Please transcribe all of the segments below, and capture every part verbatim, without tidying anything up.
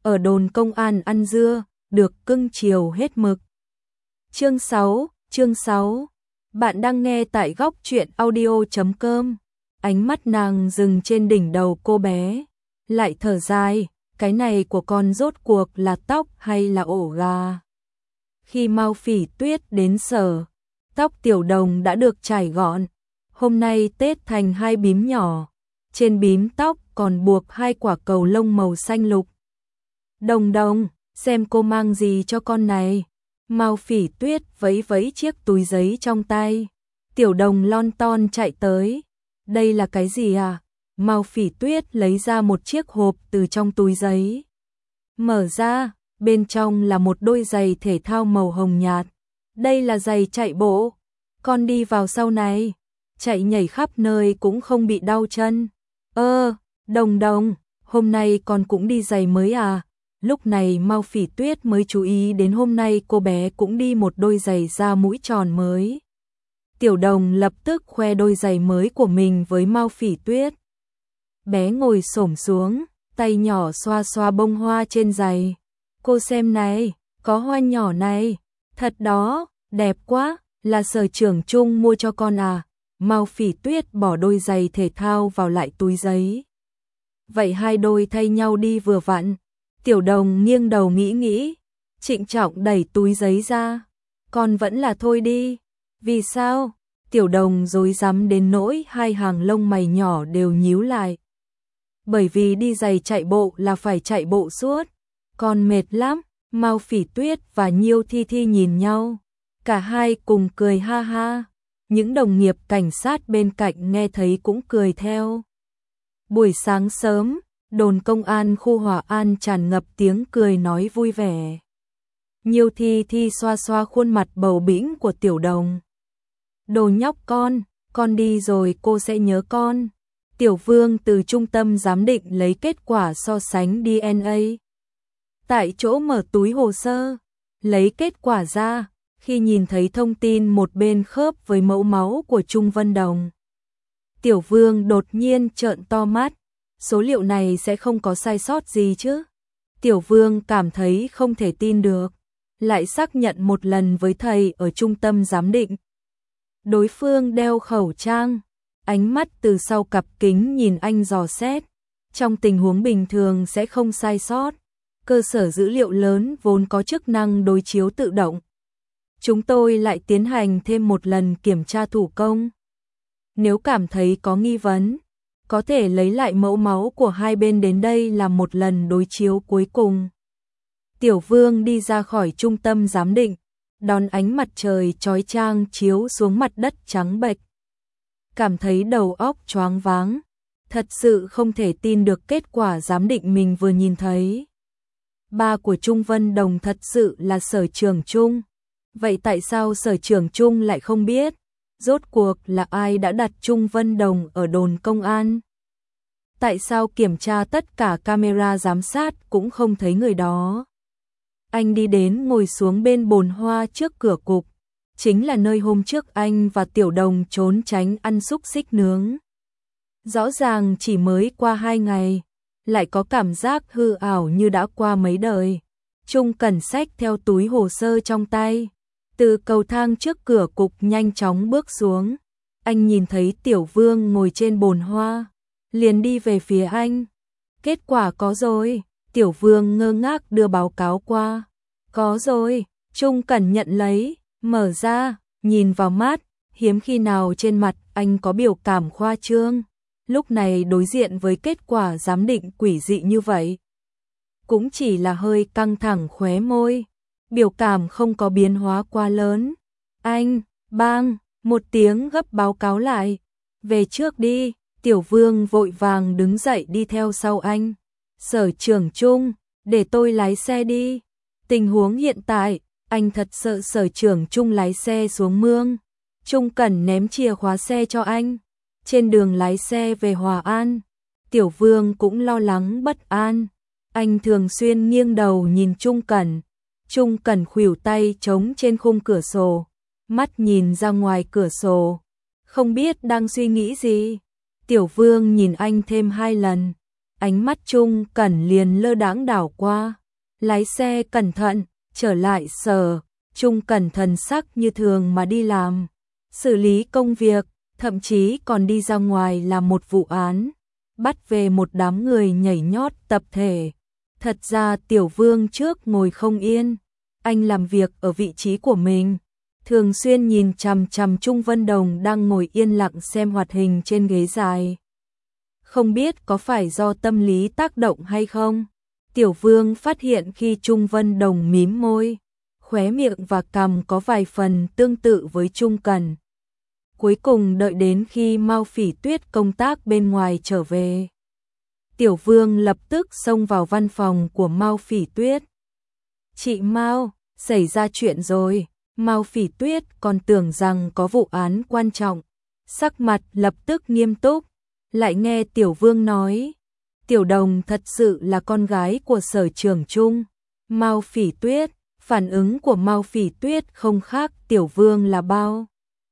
ở đồn công an ăn dưa, được cưng chiều hết mực. Chương sáu, chương sáu. Bạn đang nghe tại góc truyện audio chấm com. Ánh mắt nàng dừng trên đỉnh đầu cô bé, lại thở dài, cái này của con rốt cuộc là tóc hay là ổ gà? Khi Mao Phỉ Tuyết đến sở, tóc Tiểu Đồng đã được chải gọn, hôm nay tết thành hai bím nhỏ, trên bím tóc còn buộc hai quả cầu lông màu xanh lục. Đồng Đồng, xem cô mang gì cho con này. Mao Phỉ Tuyết vẫy vẫy chiếc túi giấy trong tay. Tiểu Đồng lon ton chạy tới. Đây là cái gì à? Mao Phỉ Tuyết lấy ra một chiếc hộp từ trong túi giấy. Mở ra, bên trong là một đôi giày thể thao màu hồng nhạt. Đây là giày chạy bộ. Con đi vào sau này, chạy nhảy khắp nơi cũng không bị đau chân. Ơ, Đồng Đồng, hôm nay con cũng đi giày mới à? Lúc này Mao Phỉ Tuyết mới chú ý đến hôm nay cô bé cũng đi một đôi giày da mũi tròn mới. Tiểu Đồng lập tức khoe đôi giày mới của mình với Mao Phỉ Tuyết. Bé ngồi xổm xuống, tay nhỏ xoa xoa bông hoa trên giày. Cô xem này, có hoa nhỏ này, thật đó, đẹp quá, là Sở Trưởng Chung mua cho con à? Mao Phỉ Tuyết bỏ đôi giày thể thao vào lại túi giấy. Vậy hai đôi thay nhau đi vừa vặn. Tiểu Đồng nghiêng đầu nghĩ nghĩ, trịnh trọng đẩy túi giấy ra. Con vẫn là thôi đi. Vì sao? Tiểu Đồng rối rắm đến nỗi hai hàng lông mày nhỏ đều nhíu lại. Bởi vì đi giày chạy bộ là phải chạy bộ suốt. Con mệt lắm. Mao Phỉ Tuyết và Nhiêu Thi Thi nhìn nhau. Cả hai cùng cười ha ha. Những đồng nghiệp cảnh sát bên cạnh nghe thấy cũng cười theo. Buổi sáng sớm, đồn công an khu Hòa An tràn ngập tiếng cười nói vui vẻ. Nhiêu Thi Thi xoa xoa khuôn mặt bầu bĩnh của Tiểu Đồng. Đồ nhóc con, con đi rồi cô sẽ nhớ con. Tiểu Vương từ trung tâm giám định lấy kết quả so sánh đê en a. Tại chỗ mở túi hồ sơ, lấy kết quả ra, khi nhìn thấy thông tin một bên khớp với mẫu máu của Trung Vân Đồng. Tiểu Vương đột nhiên trợn to mắt. Số liệu này sẽ không có sai sót gì chứ? Tiểu Vương cảm thấy không thể tin được, lại xác nhận một lần với thầy ở trung tâm giám định. Đối phương đeo khẩu trang, ánh mắt từ sau cặp kính nhìn anh dò xét. Trong tình huống bình thường sẽ không sai sót, cơ sở dữ liệu lớn vốn có chức năng đối chiếu tự động. Chúng tôi lại tiến hành thêm một lần kiểm tra thủ công. Nếu cảm thấy có nghi vấn, có thể lấy lại mẫu máu của hai bên đến đây làm một lần đối chiếu cuối cùng. Tiểu Vương đi ra khỏi trung tâm giám định, đón ánh mặt trời chói chang chiếu xuống mặt đất trắng bệch. Cảm thấy đầu óc choáng váng, thật sự không thể tin được kết quả giám định mình vừa nhìn thấy. Ba của Trung Vân Đồng thật sự là Sở Trưởng Chung. Vậy tại sao Sở Trưởng Chung lại không biết? Rốt cuộc là ai đã đặt Trung Vân Đồng ở đồn công an? Tại sao kiểm tra tất cả camera giám sát cũng không thấy người đó? Anh đi đến ngồi xuống bên bồn hoa trước cửa cục, chính là nơi hôm trước anh và Tiểu Đồng trốn tránh ăn xúc xích nướng. Rõ ràng chỉ mới qua hai ngày, lại có cảm giác hư ảo như đã qua mấy đời. Trung Cẩn xách theo túi hồ sơ trong tay, từ cầu thang trước cửa cục nhanh chóng bước xuống. Anh nhìn thấy Tiểu Vương ngồi trên bồn hoa, liền đi về phía anh. Kết quả có rồi. Tiểu Vương ngơ ngác đưa báo cáo qua. Có rồi. Trung Cẩn nhận lấy, mở ra, nhìn vào mắt, hiếm khi nào trên mặt anh có biểu cảm khoa trương. Lúc này đối diện với kết quả giám định quỷ dị như vậy, cũng chỉ là hơi căng thẳng khóe môi, biểu cảm không có biến hóa quá lớn. Anh, bang, một tiếng gấp báo cáo lại. Về trước đi. Tiểu Vương vội vàng đứng dậy đi theo sau anh. Sở Trưởng Chung, để tôi lái xe đi. Tình huống hiện tại, anh thật sợ Sở Trưởng Chung lái xe xuống mương. Trung Cẩn ném chìa khóa xe cho anh. Trên đường lái xe về Hòa An, Tiểu Vương cũng lo lắng bất an. Anh thường xuyên nghiêng đầu nhìn Trung Cẩn. Trung Cẩn khuỷu tay chống trên khung cửa sổ, mắt nhìn ra ngoài cửa sổ, không biết đang suy nghĩ gì. Tiểu Vương nhìn anh thêm hai lần. Ánh mắt Trung Cẩn liền lơ đãng đảo qua. Lái xe cẩn thận, trở lại sở. Trung Cẩn thần sắc như thường mà đi làm, xử lý công việc, thậm chí còn đi ra ngoài làm một vụ án, bắt về một đám người nhảy nhót tập thể. Thật ra Tiểu Vương trước ngồi không yên, anh làm việc ở vị trí của mình, thường xuyên nhìn chằm chằm Trung Vân Đồng đang ngồi yên lặng xem hoạt hình trên ghế dài. Không biết có phải do tâm lý tác động hay không, Tiểu Vương phát hiện khi Trung Vân Đồng mím môi, khóe miệng và cằm có vài phần tương tự với Trung Cẩn. Cuối cùng đợi đến khi Mao Phỉ Tuyết công tác bên ngoài trở về, Tiểu Vương lập tức xông vào văn phòng của Mao Phỉ Tuyết. "Chị Mao, xảy ra chuyện rồi." Mao Phỉ Tuyết còn tưởng rằng có vụ án quan trọng, sắc mặt lập tức nghiêm túc, lại nghe Tiểu Vương nói, Tiểu Đồng thật sự là con gái của sở trưởng Trung. Mao Phỉ Tuyết, phản ứng của Mao Phỉ Tuyết không khác Tiểu Vương là bao.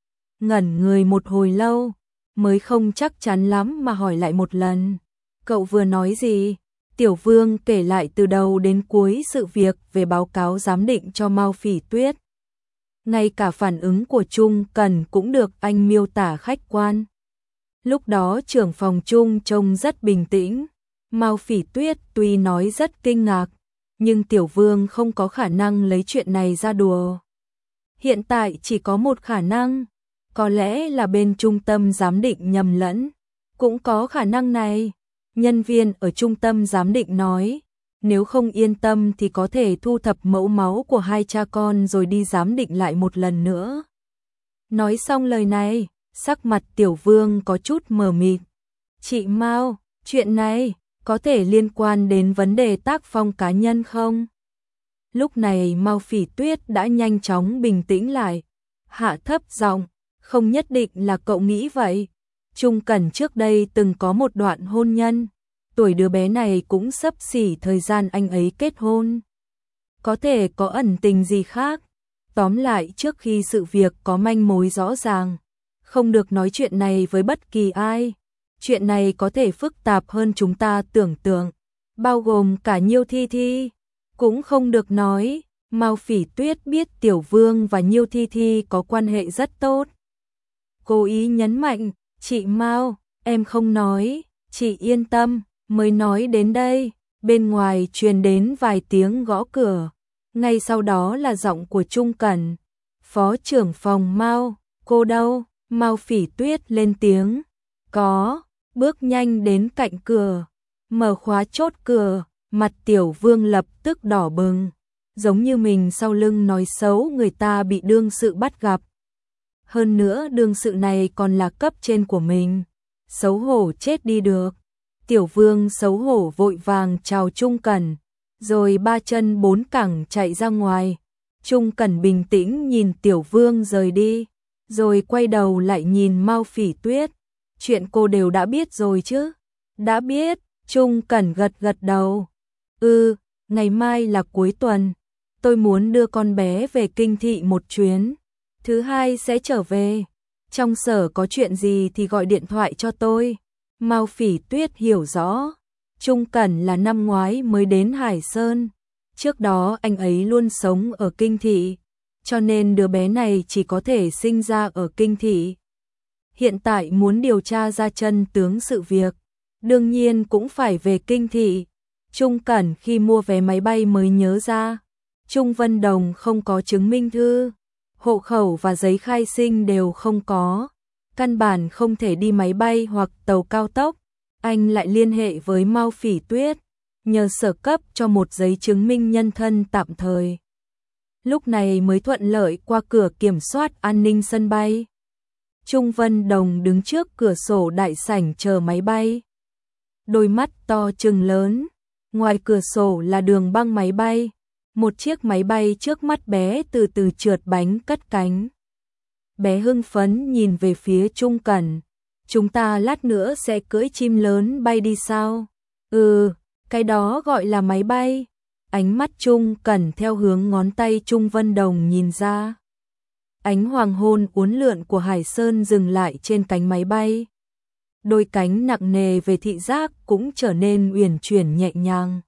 Ngẩn người một hồi lâu, mới không chắc chắn lắm mà hỏi lại một lần. Cậu vừa nói gì? Tiểu Vương kể lại từ đầu đến cuối sự việc về báo cáo giám định cho Mao Phỉ Tuyết. Ngay cả phản ứng của Trung Cẩn cũng được anh miêu tả khách quan. Lúc đó trưởng phòng Trung trông rất bình tĩnh. Mao Phỉ Tuyết tuy nói rất kinh ngạc, nhưng Tiểu Vương không có khả năng lấy chuyện này ra đùa. Hiện tại chỉ có một khả năng, có lẽ là bên trung tâm giám định nhầm lẫn. Cũng có khả năng này. Nhân viên ở trung tâm giám định nói, nếu không yên tâm thì có thể thu thập mẫu máu của hai cha con rồi đi giám định lại một lần nữa. Nói xong lời này, sắc mặt Tiểu Vương có chút mờ mịt. Chị Mao, chuyện này có thể liên quan đến vấn đề tác phong cá nhân không? Lúc này Mao Phỉ Tuyết đã nhanh chóng bình tĩnh lại, hạ thấp giọng, không nhất định là cậu nghĩ vậy. Trung Cẩn trước đây từng có một đoạn hôn nhân, tuổi đứa bé này cũng xấp xỉ thời gian anh ấy kết hôn. Có thể có ẩn tình gì khác. Tóm lại trước khi sự việc có manh mối rõ ràng, không được nói chuyện này với bất kỳ ai. Chuyện này có thể phức tạp hơn chúng ta tưởng tượng, bao gồm cả Nhiêu Thi Thi. Cũng không được nói. Mao Phỉ Tuyết biết Tiểu Vương và Nhiêu Thi Thi có quan hệ rất tốt. Cố ý nhấn mạnh, chị Mao, em không nói, chị yên tâm. Mới nói đến đây, bên ngoài truyền đến vài tiếng gõ cửa. Ngay sau đó là giọng của Trung Cẩn. Phó trưởng phòng Mao, cô đâu? Mao Phỉ Tuyết lên tiếng. Có, bước nhanh đến cạnh cửa, mở khóa chốt cửa, mặt Tiểu Vương lập tức đỏ bừng, giống như mình sau lưng nói xấu người ta bị đương sự bắt gặp. Hơn nữa đương sự này còn là cấp trên của mình, xấu hổ chết đi được. Tiểu Vương xấu hổ vội vàng chào Trung Cẩn, rồi ba chân bốn cẳng chạy ra ngoài. Trung Cẩn bình tĩnh nhìn Tiểu Vương rời đi, rồi quay đầu lại nhìn Mao Phỉ Tuyết. Chuyện cô đều đã biết rồi chứ? Đã biết, Trung Cẩn gật gật đầu. Ừ, ngày mai là cuối tuần, tôi muốn đưa con bé về kinh thị một chuyến, thứ hai sẽ trở về. Trong sở có chuyện gì thì gọi điện thoại cho tôi. Mao Phỉ Tuyết hiểu rõ, Trung Cẩn là năm ngoái mới đến Hải Sơn, trước đó anh ấy luôn sống ở kinh thị, cho nên đứa bé này chỉ có thể sinh ra ở kinh thị. Hiện tại muốn điều tra ra chân tướng sự việc, đương nhiên cũng phải về kinh thị. Trung Cẩn khi mua vé máy bay mới nhớ ra, Trung Vân Đồng không có chứng minh thư, hộ khẩu và giấy khai sinh đều không có, căn bản không thể đi máy bay hoặc tàu cao tốc. Anh lại liên hệ với Mao Phỉ Tuyết, nhờ sở cấp cho một giấy chứng minh nhân thân tạm thời. Lúc này mới thuận lợi qua cửa kiểm soát an ninh sân bay. Trung Vân Đồng đứng trước cửa sổ đại sảnh chờ máy bay. Đôi mắt to trừng lớn, ngoài cửa sổ là đường băng máy bay. Một chiếc máy bay trước mắt bé từ từ trượt bánh cất cánh. Bé hưng phấn nhìn về phía Trung Cẩn. Chúng ta lát nữa sẽ cưỡi chim lớn bay đi sao? Ừ, cái đó gọi là máy bay. Ánh mắt Trung Cẩn theo hướng ngón tay Trung Vân Đồng nhìn ra. Ánh hoàng hôn uốn lượn của Hải Sơn dừng lại trên cánh máy bay. đôi cánh nặng nề về thị giác cũng trở nên uyển chuyển nhẹ nhàng.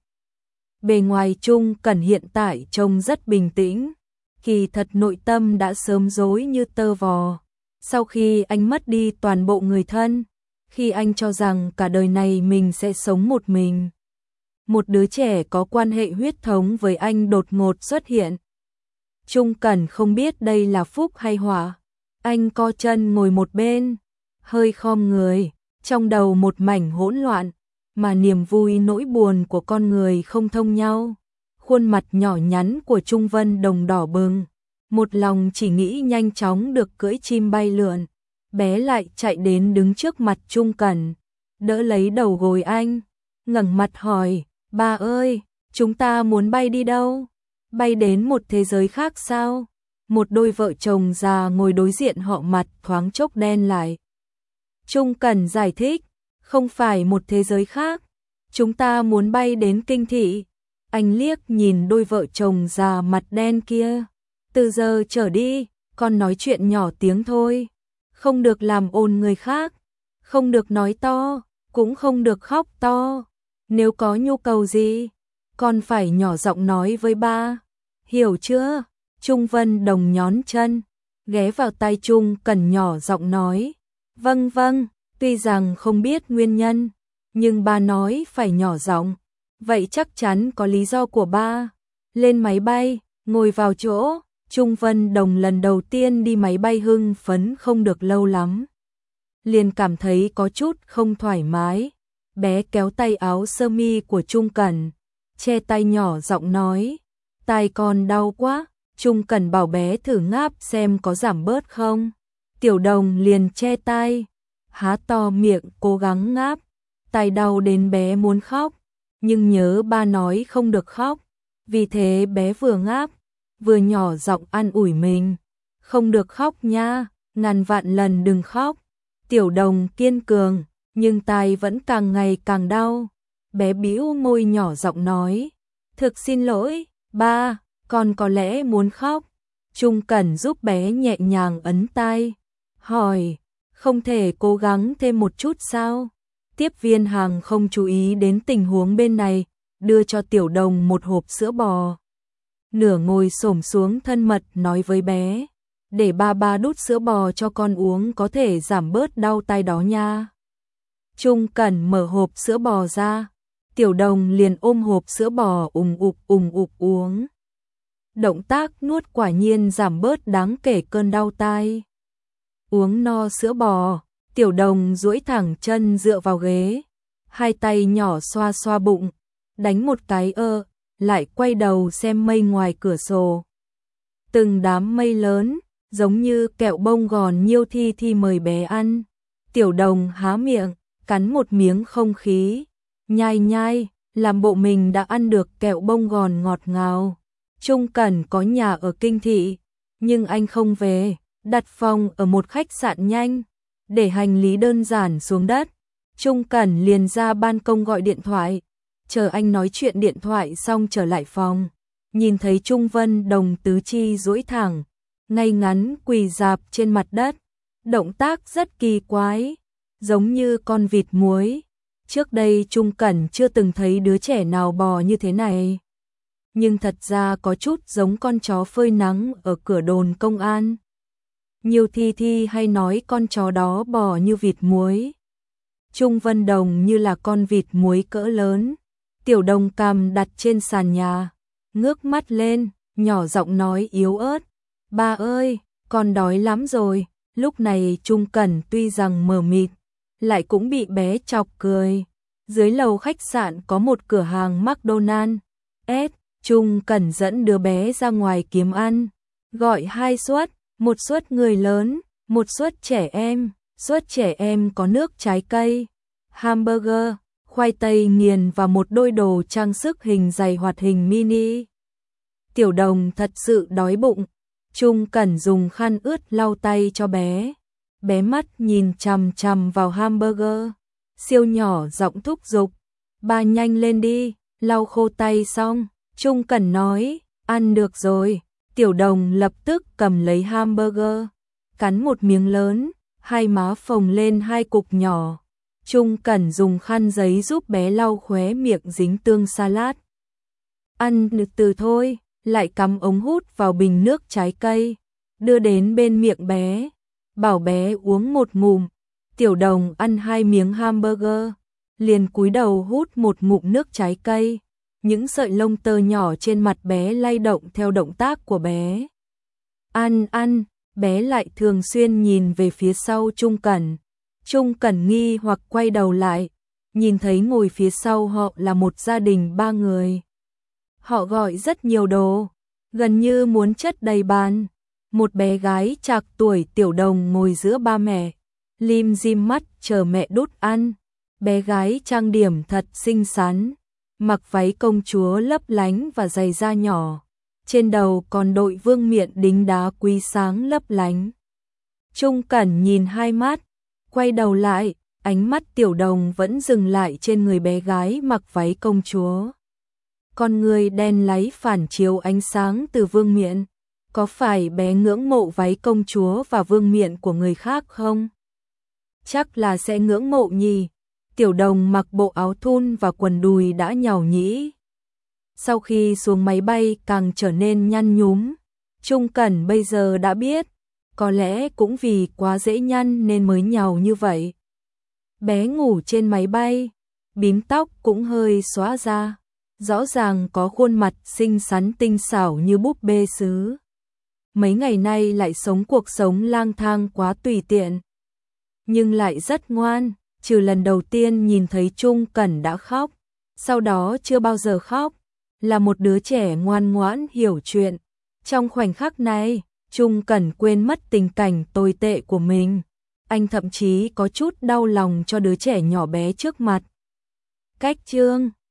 Bề ngoài Trung Cẩn hiện tại trông rất bình tĩnh, kỳ thật nội tâm đã sớm rối như tơ vò. Sau khi anh mất đi toàn bộ người thân, khi anh cho rằng cả đời này mình sẽ sống một mình, một đứa trẻ có quan hệ huyết thống với anh đột ngột xuất hiện. Trung Cẩn không biết đây là phúc hay họa. Anh co chân ngồi một bên, hơi khom người, trong đầu một mảnh hỗn loạn, mà niềm vui nỗi buồn của con người không thông nhau. Khuôn mặt nhỏ nhắn của Trung Vân Đồng đỏ bừng, một lòng chỉ nghĩ nhanh chóng được cưỡi chim bay lượn. Bé lại chạy đến đứng trước mặt Trung Cẩn, đỡ lấy đầu gối anh, ngẩng mặt hỏi, ba ơi, chúng ta muốn bay đi đâu? Bay đến một thế giới khác sao? Một đôi vợ chồng già ngồi đối diện họ mặt thoáng chốc đen lại. Trung Cẩn giải thích, không phải một thế giới khác, chúng ta muốn bay đến Kinh Thị. Anh liếc nhìn đôi vợ chồng già mặt đen kia, từ giờ trở đi, con nói chuyện nhỏ tiếng thôi, không được làm ồn người khác, không được nói to, cũng không được khóc to. Nếu có nhu cầu gì, con phải nhỏ giọng nói với ba, hiểu chưa? Trung Vân Đồng nhón chân, ghé vào tai Trung Cẩn nhỏ giọng nói, vâng vâng, tuy rằng không biết nguyên nhân, nhưng ba nói phải nhỏ giọng, vậy chắc chắn có lý do của ba. Lên máy bay, ngồi vào chỗ. Trung Vân Đồng lần đầu tiên đi máy bay hưng phấn không được lâu lắm, liền cảm thấy có chút không thoải mái. Bé kéo tay áo sơ mi của Trung Cẩn, che tay nhỏ giọng nói, tai con đau quá. Trung Cẩn bảo bé thử ngáp xem có giảm bớt không. Tiểu Đồng liền che tai, há to miệng cố gắng ngáp, tai đau đến bé muốn khóc, nhưng nhớ ba nói không được khóc, vì thế bé vừa ngáp vừa nhỏ giọng an ủi mình, không được khóc nha, ngàn vạn lần đừng khóc. Tiểu Đồng kiên cường, nhưng tai vẫn càng ngày càng đau. Bé bĩu môi nhỏ giọng nói, thực xin lỗi, ba, con có lẽ muốn khóc. Trung Cẩn giúp bé nhẹ nhàng ấn tai, hỏi, không thể cố gắng thêm một chút sao? Tiếp viên hàng không chú ý đến tình huống bên này, đưa cho Tiểu Đồng một hộp sữa bò. Nửa ngồi xổm xuống thân mật nói với bé, để ba ba đút sữa bò cho con uống có thể giảm bớt đau tai đó nha. Trung Cẩn mở hộp sữa bò ra, Tiểu Đồng liền ôm hộp sữa bò ùng ục ùng ục uống. Động tác nuốt quả nhiên giảm bớt đáng kể cơn đau tai. Uống no sữa bò, Tiểu Đồng duỗi thẳng chân dựa vào ghế, hai tay nhỏ xoa xoa bụng, đánh một cái ơ, lại quay đầu xem mây ngoài cửa sổ. Từng đám mây lớn, giống như kẹo bông gòn Nhiêu Thi Thi mời bé ăn. Tiểu Đồng há miệng, cắn một miếng không khí, nhai nhai, làm bộ mình đã ăn được kẹo bông gòn ngọt ngào. Trung Cẩn có nhà ở Kinh Thị, nhưng anh không về, đặt phòng ở một khách sạn nhanh, để hành lý đơn giản xuống đất. Trung Cẩn liền ra ban công gọi điện thoại, chờ anh nói chuyện điện thoại xong trở lại phòng, nhìn thấy Trung Vân Đồng tứ chi duỗi thẳng, ngay ngắn quỳ rạp trên mặt đất, động tác rất kỳ quái, giống như con vịt muối. Trước đây Trung Cẩn chưa từng thấy đứa trẻ nào bò như thế này, nhưng thật ra có chút giống con chó phơi nắng ở cửa đồn công an. Nhiêu Thi Thi hay nói con chó đó bò như vịt muối. Trung Vân Đồng như là con vịt muối cỡ lớn. Tiểu Đồng cằm đặt trên sàn nhà, ngước mắt lên, nhỏ giọng nói yếu ớt, ba ơi, con đói lắm rồi. Lúc này Trung Cẩn tuy rằng mờ mịt, lại cũng bị bé chọc cười. Dưới lầu khách sạn có một cửa hàng McDonald's. S. Trung Cẩn dẫn đứa bé ra ngoài kiếm ăn, gọi hai suất, một suất người lớn, một suất trẻ em. Suất trẻ em có nước trái cây, hamburger, khoai tây nghiền và một đôi đồ trang sức hình giày hoạt hình mini. Tiểu Đồng thật sự đói bụng. Trung Cẩn dùng khăn ướt lau tay cho bé. Bé mắt nhìn chằm chằm vào hamburger, siêu nhỏ giọng thúc giục, ba nhanh lên đi. Lau khô tay xong, Trung Cẩn nói, ăn được rồi. Tiểu Đồng lập tức cầm lấy hamburger, cắn một miếng lớn, hai má phồng lên hai cục nhỏ. Trung Cẩn dùng khăn giấy giúp bé lau khóe miệng dính tương salad. Ăn từ thôi, lại cắm ống hút vào bình nước trái cây, đưa đến bên miệng bé, bảo bé uống một ngụm. Tiểu Đồng ăn hai miếng hamburger, liền cúi đầu hút một ngụm nước trái cây. Những sợi lông tơ nhỏ trên mặt bé lay động theo động tác của bé. Ăn ăn, bé lại thường xuyên nhìn về phía sau Trung Cẩn. Trung Cẩn nghi hoặc quay đầu lại, nhìn thấy ngồi phía sau họ là một gia đình ba người. Họ gọi rất nhiều đồ, gần như muốn chất đầy bàn. Một bé gái trạc tuổi Tiểu Đồng ngồi giữa ba mẹ, lim dim mắt chờ mẹ đút ăn. Bé gái trang điểm thật xinh xắn, mặc váy công chúa lấp lánh và giày da nhỏ, trên đầu còn đội vương miện đính đá quý sáng lấp lánh. Trung Cẩn nhìn hai mắt, quay đầu lại, ánh mắt Tiểu Đồng vẫn dừng lại trên người bé gái mặc váy công chúa. Con người đen láy phản chiếu ánh sáng từ vương miện. Có phải bé ngưỡng mộ váy công chúa và vương miện của người khác không? Chắc là sẽ ngưỡng mộ nhỉ. Tiểu Đồng mặc bộ áo thun và quần đùi đã nhàu nhĩ. Sau khi xuống máy bay càng trở nên nhăn nhúm. Trung Cẩn bây giờ đã biết, có lẽ cũng vì quá dễ nhăn nên mới nhàu như vậy. Bé ngủ trên máy bay, bím tóc cũng hơi xóa ra, rõ ràng có khuôn mặt xinh xắn tinh xảo như búp bê sứ. Mấy ngày nay lại sống cuộc sống lang thang quá tùy tiện, nhưng lại rất ngoan, trừ lần đầu tiên nhìn thấy Trung Cẩn đã khóc, sau đó chưa bao giờ khóc, là một đứa trẻ ngoan ngoãn hiểu chuyện. Trong khoảnh khắc này, Trung Cẩn quên mất tình cảnh tồi tệ của mình, anh thậm chí có chút đau lòng cho đứa trẻ nhỏ bé trước mặt. Cách chương